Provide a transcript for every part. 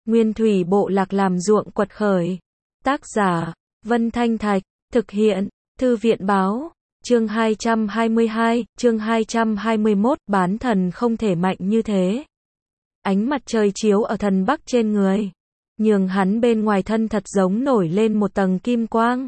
Nguyên thủy bộ lạc làm ruộng quật khởi. Tác giả, Vân Thanh Thạch, thực hiện, Thư viện báo, chương 222, chương 221, bán thần không thể mạnh như thế. Ánh mặt trời chiếu ở thần Bắc trên người, nhường hắn bên ngoài thân thật giống nổi lên một tầng kim quang.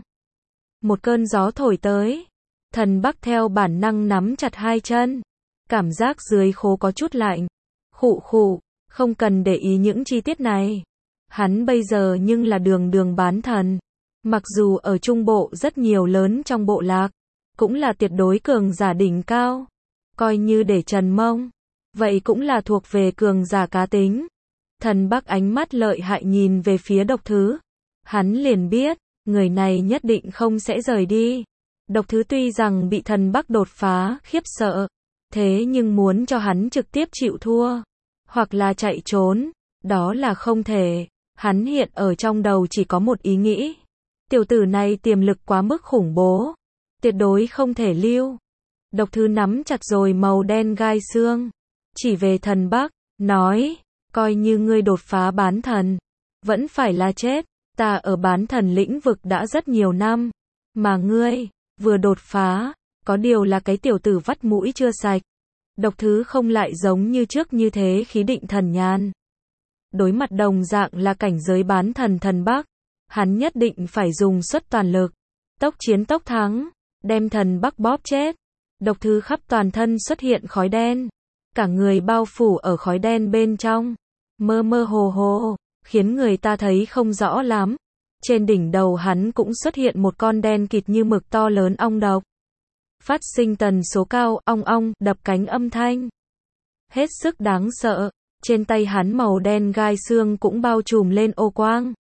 Một cơn gió thổi tới, thần Bắc theo bản năng nắm chặt hai chân, cảm giác dưới khố có chút lạnh. Khụ khụ, không cần để ý những chi tiết này. Hắn bây giờ nhưng là đường bán thần. Mặc dù ở trung bộ rất nhiều lớn trong bộ lạc, cũng là tuyệt đối cường giả đỉnh cao. Coi như để trần mông, vậy cũng là thuộc về cường giả cá tính. Thần Bắc ánh mắt lợi hại nhìn về phía Độc Thứ. Hắn liền biết, người này nhất định không sẽ rời đi. Độc Thứ tuy rằng bị thần Bắc đột phá, khiếp sợ. Thế nhưng muốn cho hắn trực tiếp chịu thua, hoặc là chạy trốn, đó là không thể. Hắn hiện ở trong đầu chỉ có một ý nghĩ. Tiểu tử này tiềm lực quá mức khủng bố. Tuyệt đối không thể lưu. Độc Thứ nắm chặt rồi màu đen gai xương. Chỉ về thần Bắc, nói, coi như ngươi đột phá bán thần, vẫn phải là chết. Ta ở bán thần lĩnh vực đã rất nhiều năm. Mà ngươi, vừa đột phá, có điều là cái tiểu tử vắt mũi chưa sạch. Độc Thứ không lại giống như trước như thế khí định thần nhàn. Đối mặt đồng dạng là cảnh giới bán thần thần Bắc, hắn nhất định phải dùng suất toàn lực, tốc chiến tốc thắng, đem thần Bắc bóp chết. Độc Thứ khắp toàn thân xuất hiện khói đen, cả người bao phủ ở khói đen bên trong, mơ mơ hồ hồ, khiến người ta thấy không rõ lắm. Trên đỉnh đầu hắn cũng xuất hiện một con đen kịt như mực to lớn ong độc. Phát sinh tần số cao, ong ong, đập cánh âm thanh. Hết sức đáng sợ, trên tay hắn màu đen gai xương cũng bao trùm lên ô quang.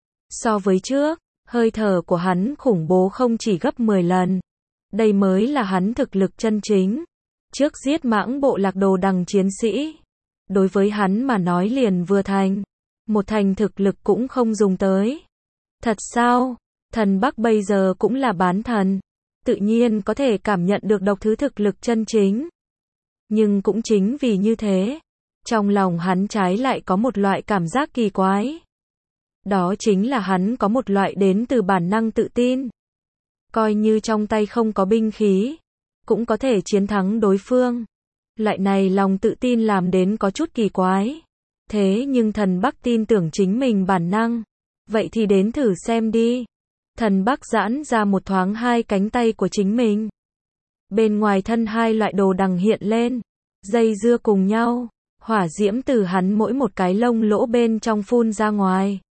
So với trước, hơi thở của hắn khủng bố không chỉ gấp 10 lần. Đây mới là hắn thực lực chân chính. Trước giết mãng bộ lạc đồ đằng chiến sĩ, đối với hắn mà nói liền vừa thành. Một thành thực lực cũng không dùng tới. Thật sao? Thần Bắc bây giờ cũng là bán thần. Tự nhiên có thể cảm nhận được Độc Thứ thực lực chân chính. Nhưng cũng chính vì như thế, trong lòng hắn trái lại có một loại cảm giác kỳ quái. Đó chính là hắn có một loại đến từ bản năng tự tin. Coi như trong tay không có binh khí, cũng có thể chiến thắng đối phương. Loại này lòng tự tin làm đến có chút kỳ quái. Thế nhưng thần Bắc tin tưởng chính mình bản năng. Vậy thì đến thử xem đi. Thần Bắc giãn ra một thoáng hai cánh tay của chính mình. Bên ngoài thân hai loại đồ đằng hiện lên, dây dưa cùng nhau, hỏa diễm từ hắn mỗi một cái lông lỗ bên trong phun ra ngoài.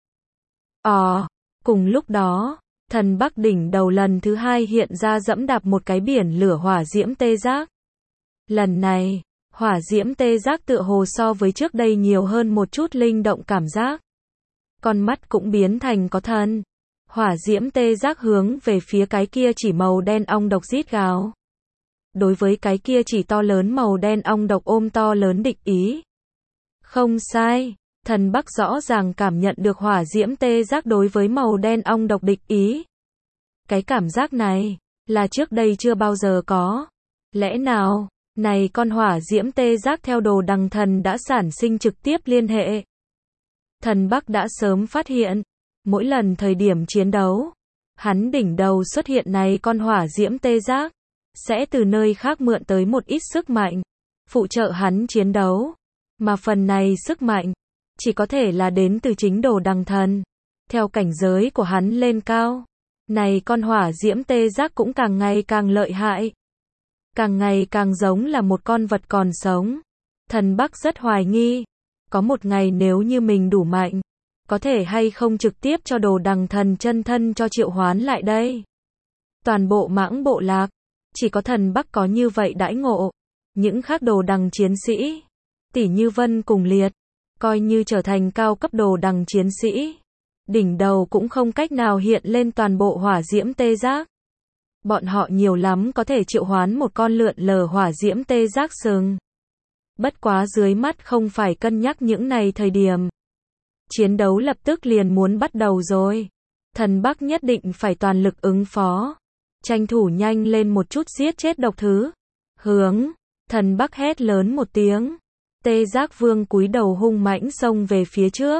Cùng lúc đó, thần Bắc đỉnh đầu lần thứ hai hiện ra dẫm đạp một cái biển lửa hỏa diễm tê giác. Lần này, hỏa diễm tê giác tựa hồ so với trước đây nhiều hơn một chút linh động cảm giác. Con mắt cũng biến thành có thần. Hỏa diễm tê giác hướng về phía cái kia chỉ màu đen ong độc rít gào. Đối với cái kia chỉ to lớn màu đen ong độc ôm to lớn địch ý. Không sai, thần Bắc rõ ràng cảm nhận được hỏa diễm tê giác đối với màu đen ong độc địch ý. Cái cảm giác này, là trước đây chưa bao giờ có. Lẽ nào, này con hỏa diễm tê giác theo đồ đằng thần đã sản sinh trực tiếp liên hệ. Thần Bắc đã sớm phát hiện. Mỗi lần thời điểm chiến đấu, hắn đỉnh đầu xuất hiện này con hỏa diễm tê giác, sẽ từ nơi khác mượn tới một ít sức mạnh, phụ trợ hắn chiến đấu. Mà phần này sức mạnh, chỉ có thể là đến từ chính đồ đằng thần. Theo cảnh giới của hắn lên cao, này con hỏa diễm tê giác cũng càng ngày càng lợi hại. Càng ngày càng giống là một con vật còn sống. Thần Bắc rất hoài nghi, có một ngày nếu như mình đủ mạnh, có thể hay không trực tiếp cho đồ đằng thần chân thân cho triệu hoán lại đây. Toàn bộ mãng bộ lạc, chỉ có thần Bắc có như vậy đãi ngộ. Những khác đồ đằng chiến sĩ, tỉ như Vân cùng Liệt, coi như trở thành cao cấp đồ đằng chiến sĩ, đỉnh đầu cũng không cách nào hiện lên toàn bộ hỏa diễm tê giác. Bọn họ nhiều lắm có thể triệu hoán một con lượn lờ hỏa diễm tê giác sừng. Bất quá dưới mắt không phải cân nhắc những này thời điểm. Chiến đấu lập tức liền muốn bắt đầu rồi. Thần Bắc nhất định phải toàn lực ứng phó. Tranh thủ nhanh lên một chút giết chết Độc Thứ. Hướng. Thần Bắc hét lớn một tiếng. Tê giác vương cúi đầu hung mãnh xông về phía trước.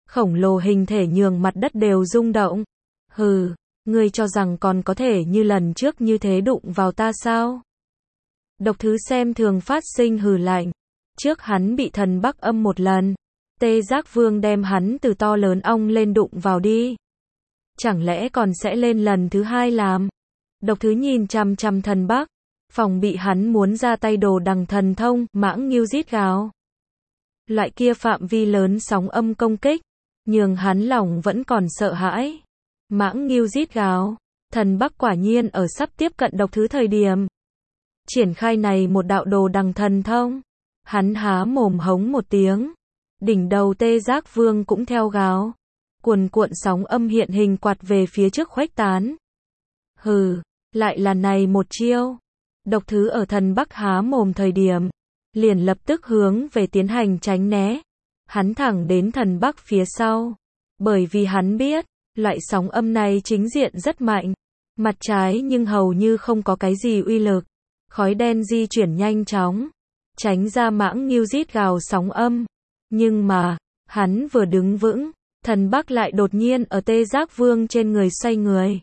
khổng lồ hình thể nhường mặt đất đều rung động. Hừ, ngươi cho rằng còn có thể như lần trước như thế đụng vào ta sao? Độc thứ xem thường phát sinh hừ lạnh. Trước hắn bị thần Bắc âm một lần. Tê Giác Vương đem hắn từ to lớn ong lên đụng vào đi. Chẳng lẽ còn sẽ lên lần thứ hai làm? Độc thứ nhìn chằm chằm thần Bắc. Phòng bị hắn muốn ra tay đồ đằng thần thông, Mãng Ngưu rít gào. Loại kia phạm vi lớn sóng âm công kích, nhường hắn lòng vẫn còn sợ hãi. Mãng Ngưu rít gào, thần Bắc quả nhiên ở sắp tiếp cận độc thứ thời điểm. Triển khai này một đạo đồ đằng thần thông. Hắn há mồm hống một tiếng. Đỉnh đầu Tê Giác Vương cũng theo gào. Cuồn cuộn sóng âm hiện hình quạt về phía trước khuếch tán. Hừ, lại là này một chiêu. Độc thứ ở thần Bắc há mồm thời điểm, liền lập tức hướng về tiến hành tránh né. Hắn thẳng đến thần Bắc phía sau. Bởi vì hắn biết, loại sóng âm này chính diện rất mạnh. Mặt trái nhưng hầu như không có cái gì uy lực. Khói đen di chuyển nhanh chóng, tránh ra Mãng Ngưu rít gào sóng âm. Nhưng mà, hắn vừa đứng vững, thần Bắc lại đột nhiên ở Tê Giác Vương trên người xoay người.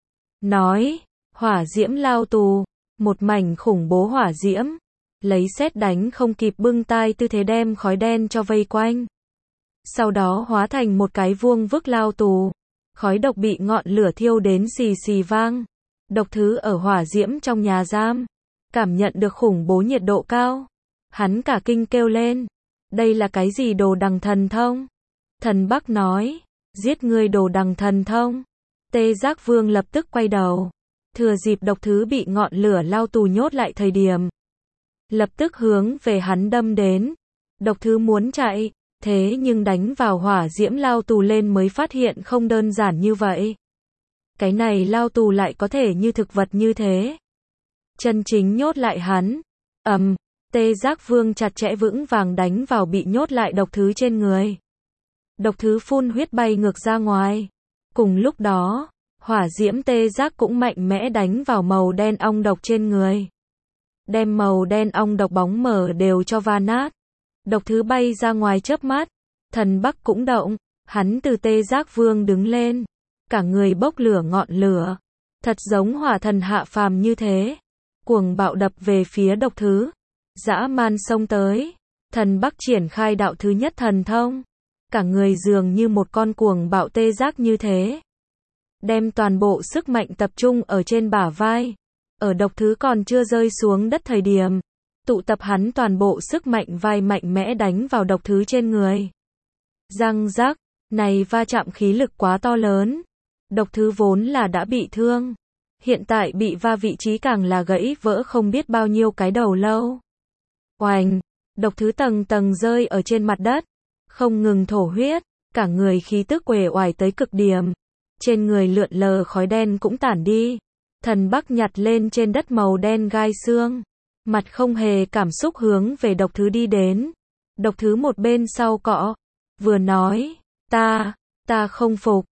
Nói, hỏa diễm lao tù, một mảnh khủng bố hỏa diễm, lấy sét đánh không kịp bưng tai tư thế đem khói đen cho vây quanh. Sau đó hóa thành một cái vuông vức lao tù, khói độc bị ngọn lửa thiêu đến xì xì vang. Độc thứ ở hỏa diễm trong nhà giam, cảm nhận được khủng bố nhiệt độ cao. Hắn cả kinh kêu lên, đây là cái gì đồ đằng thần thông? Thần Bắc nói, giết ngươi đồ đằng thần thông. Tê Giác Vương lập tức quay đầu, thừa dịp độc thứ bị ngọn lửa lao tù nhốt lại thời điểm, lập tức hướng về hắn đâm đến. Độc thứ muốn chạy, thế nhưng đánh vào hỏa diễm lao tù lên mới phát hiện không đơn giản như vậy. Cái này lao tù lại có thể như thực vật như thế. Chân chính nhốt lại hắn. Tê Giác Vương chặt chẽ vững vàng đánh vào bị nhốt lại độc thứ trên người. Độc thứ phun huyết bay ngược ra ngoài. Cùng lúc đó, hỏa diễm Tê Giác cũng mạnh mẽ đánh vào màu đen ong độc trên người. Đem màu đen ong độc bóng mở đều cho va nát. Độc thứ bay ra ngoài chớp mắt. Thần Bắc cũng động. Hắn từ Tê Giác Vương đứng lên. Cả người bốc lửa ngọn lửa. Thật giống hỏa thần hạ phàm như thế. Cuồng bạo đập về phía độc thứ. Dã man xông tới. Thần Bắc triển khai đạo thứ nhất thần thông. Cả người dường như một con cuồng bạo Tê Giác như thế. Đem toàn bộ sức mạnh tập trung ở trên bả vai. Ở độc thứ còn chưa rơi xuống đất thời điểm, tụ tập hắn toàn bộ sức mạnh vai mạnh mẽ đánh vào độc thứ trên người. Răng rắc, này va chạm khí lực quá to lớn. Độc thứ vốn là đã bị thương. Hiện tại bị va vị trí càng là gãy vỡ không biết bao nhiêu cái đầu lâu. Oành, độc thứ tầng tầng rơi ở trên mặt đất. Không ngừng thổ huyết, cả người khí tức uể oải tới cực điểm. Trên người lượn lờ khói đen cũng tản đi. Thần Bắc nhặt lên trên đất màu đen gai xương. Mặt không hề cảm xúc hướng về độc thứ đi đến. Độc thứ một bên sau cọ. Vừa nói, ta không phục,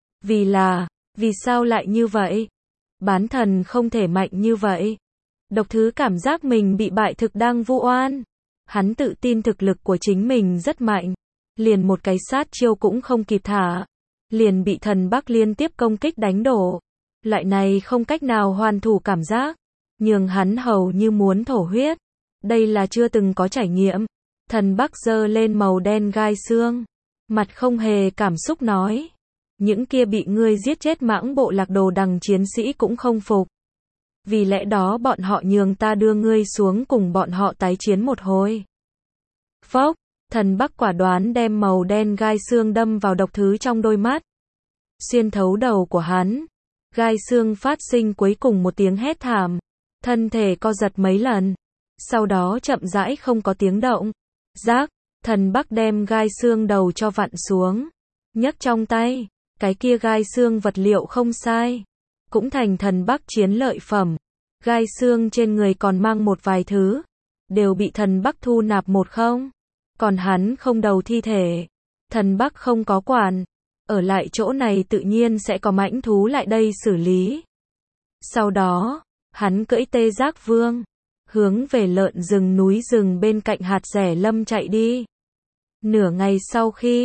vì sao lại như vậy? Bán thần không thể mạnh như vậy. Độc thứ cảm giác mình bị bại thực đang vu oan. Hắn tự tin thực lực của chính mình rất mạnh. Liền một cái sát chiêu cũng không kịp thả. Liền bị thần Bắc liên tiếp công kích đánh đổ. Loại này không cách nào hoàn thủ cảm giác. Nhường hắn hầu như muốn thổ huyết. Đây là chưa từng có trải nghiệm. Thần Bắc giơ lên màu đen gai xương. Mặt không hề cảm xúc nói. Những kia bị ngươi giết chết mãng bộ lạc đồ đằng chiến sĩ cũng không phục. Vì lẽ đó bọn họ nhường ta đưa ngươi xuống cùng bọn họ tái chiến một hồi. Phốc, thần Bắc quả đoán đem màu đen gai xương đâm vào độc thứ trong đôi mắt. Xuyên thấu đầu của hắn. Gai xương phát sinh cuối cùng một tiếng hét thảm. Thân thể co giật mấy lần. Sau đó chậm rãi không có tiếng động. Rác, thần Bắc đem gai xương đầu cho vặn xuống. Nhấc trong tay. Cái kia gai xương vật liệu không sai. Cũng thành thần Bắc chiến lợi phẩm. Gai xương trên người còn mang một vài thứ. Đều bị thần Bắc thu nạp một không. Còn hắn không đầu thi thể. Thần Bắc không có quản. Ở lại chỗ này tự nhiên sẽ có mãnh thú lại đây xử lý. Sau đó, hắn cưỡi Tê Giác Vương. Hướng về lợn rừng núi rừng bên cạnh hạt rẻ lâm chạy đi. Nửa ngày sau khi,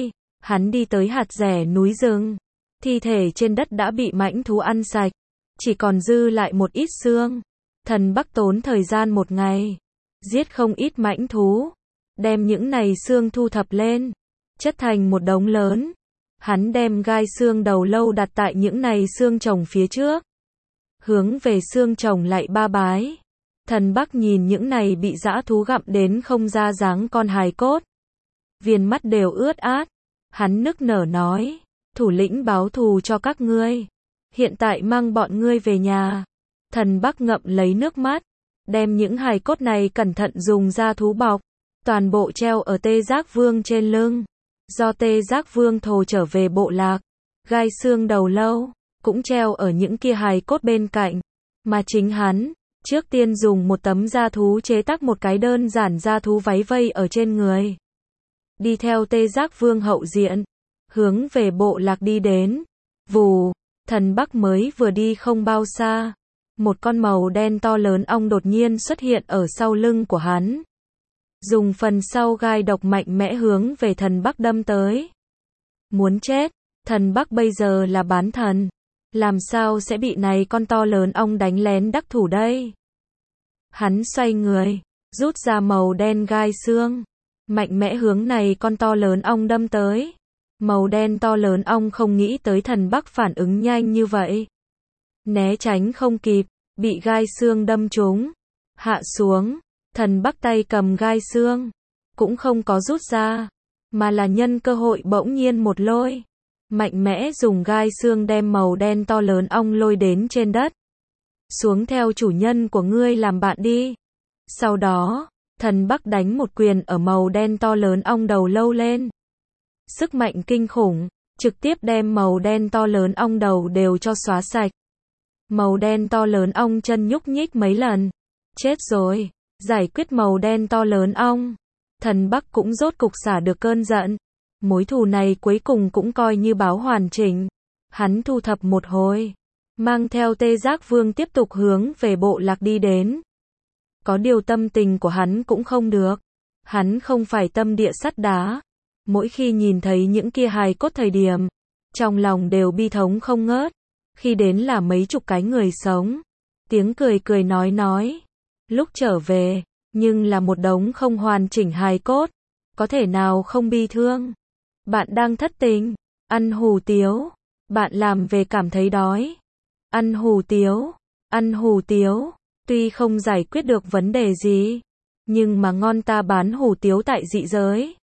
Hắn đi tới hạt rẻ núi rừng. Thi thể trên đất đã bị mãnh thú ăn sạch. Chỉ còn dư lại một ít xương. Thần Bắc tốn thời gian một ngày. Giết không ít mãnh thú. Đem những này xương thu thập lên. Chất thành một đống lớn. Hắn đem gai xương đầu lâu đặt tại những này xương chồng phía trước. Hướng về xương chồng lạy ba bái. Thần Bắc nhìn những này bị dã thú gặm đến không ra dáng con hài cốt. Viền mắt đều ướt át. Hắn nức nở nói. Thủ lĩnh báo thù cho các ngươi. Hiện tại mang bọn ngươi về nhà. Thần Bắc ngậm lấy nước mắt. Đem những hài cốt này cẩn thận dùng da thú bọc. Toàn bộ treo ở Tê Giác Vương trên lưng. Do Tê Giác Vương thồ trở về bộ lạc. Gai xương đầu lâu. Cũng treo ở những kia hài cốt bên cạnh. Mà chính hắn. Trước tiên dùng một tấm da thú chế tác một cái đơn giản da thú váy vây ở trên người. Đi theo Tê Giác Vương hậu diện. Hướng về bộ lạc đi đến. Vù. Thần Bắc mới vừa đi không bao xa. Một con màu đen to lớn ong đột nhiên xuất hiện ở sau lưng của hắn. Dùng phần sau gai độc mạnh mẽ hướng về thần Bắc đâm tới. Muốn chết. Thần Bắc bây giờ là bán thần. Làm sao sẽ bị này con to lớn ong đánh lén đắc thủ đây? Hắn xoay người. Rút ra màu đen gai xương. Mạnh mẽ hướng này con to lớn ong đâm tới. Màu đen to lớn ong không nghĩ tới thần Bắc phản ứng nhanh như vậy. Né tránh không kịp. Bị gai xương đâm trúng. Hạ xuống. Thần Bắc tay cầm gai xương. Cũng không có rút ra. Mà là nhân cơ hội bỗng nhiên một lôi. Mạnh mẽ dùng gai xương đem màu đen to lớn ong lôi đến trên đất. Xuống theo chủ nhân của ngươi làm bạn đi. Sau đó, thần Bắc đánh một quyền ở màu đen to lớn ong đầu lâu lên. Sức mạnh kinh khủng, trực tiếp đem màu đen to lớn ong đầu đều cho xóa sạch. Màu đen to lớn ong chân nhúc nhích mấy lần. Chết rồi. Giải quyết màu đen to lớn ong. Thần Bắc cũng rốt cục xả được cơn giận. Mối thù này cuối cùng cũng coi như báo hoàn chỉnh. Hắn thu thập một hồi. Mang theo Tê Giác Vương tiếp tục hướng về bộ lạc đi đến. Có điều tâm tình của hắn cũng không được. Hắn không phải tâm địa sắt đá. Mỗi khi nhìn thấy những kia hài cốt thời điểm. Trong lòng đều bi thống không ngớt. Khi đến là mấy chục cái người sống. Tiếng cười cười nói. Lúc trở về, nhưng là một đống không hoàn chỉnh hài cốt. Có thể nào không bi thương? Bạn đang thất tình, ăn hủ tiếu. Bạn làm về cảm thấy đói. Ăn hủ tiếu, ăn hủ tiếu. Tuy không giải quyết được vấn đề gì, nhưng mà ngon ta bán hủ tiếu tại dị giới.